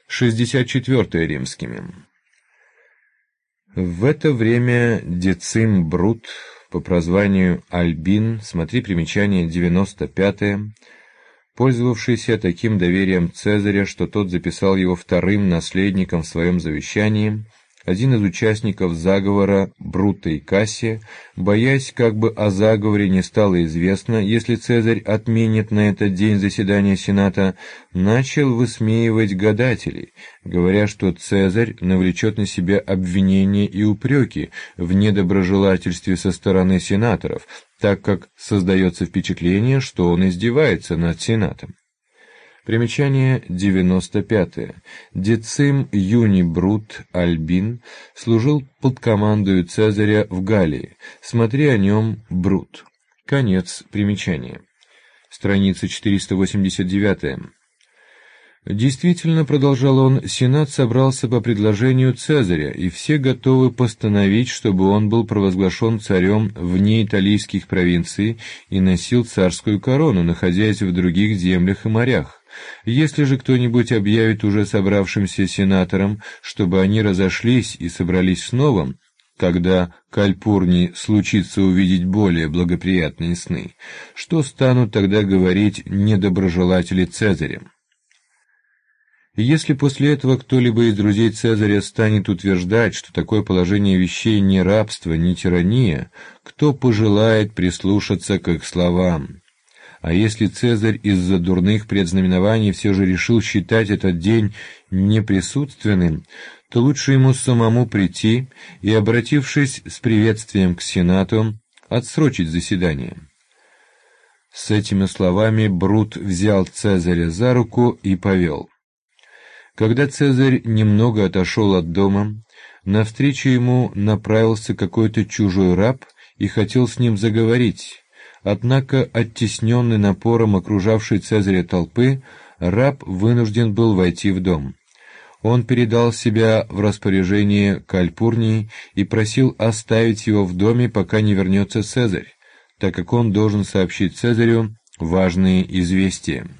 64 римскими. В это время Децим Брут, по прозванию Альбин, смотри примечание 95, пользовавшийся таким доверием Цезаря, что тот записал его вторым наследником в своем завещании, один из участников заговора Брута и Кассия, боясь, как бы о заговоре не стало известно, если Цезарь отменит на этот день заседание Сената, начал высмеивать гадателей, говоря, что Цезарь навлечет на себя обвинения и упреки в недоброжелательстве со стороны сенаторов, так как создается впечатление, что он издевается над Сенатом. Примечание 95. Децим Юний Брут Альбин служил под командою Цезаря в Галлии. Смотри о нем Брут. Конец примечания. Страница 489. Действительно, продолжал он, Сенат собрался по предложению Цезаря, и все готовы постановить, чтобы он был провозглашен царем вне италийских провинций и носил царскую корону, находясь в других землях и морях. Если же кто-нибудь объявит уже собравшимся сенаторам, чтобы они разошлись и собрались снова, когда Кальпурнии случится увидеть более благоприятные сны, что станут тогда говорить недоброжелатели Цезаря? Если после этого кто-либо из друзей Цезаря станет утверждать, что такое положение вещей не рабство, не тирания, кто пожелает прислушаться к их словам? А если Цезарь из-за дурных предзнаменований все же решил считать этот день неприсутственным, то лучше ему самому прийти и, обратившись с приветствием к Сенату, отсрочить заседание. С этими словами Брут взял Цезаря за руку и повел. Когда Цезарь немного отошел от дома, навстречу ему направился какой-то чужой раб и хотел с ним заговорить. Однако, оттесненный напором окружавшей Цезаря толпы, раб вынужден был войти в дом. Он передал себя в распоряжение Кальпурнии и просил оставить его в доме, пока не вернется Цезарь, так как он должен сообщить Цезарю важные известия.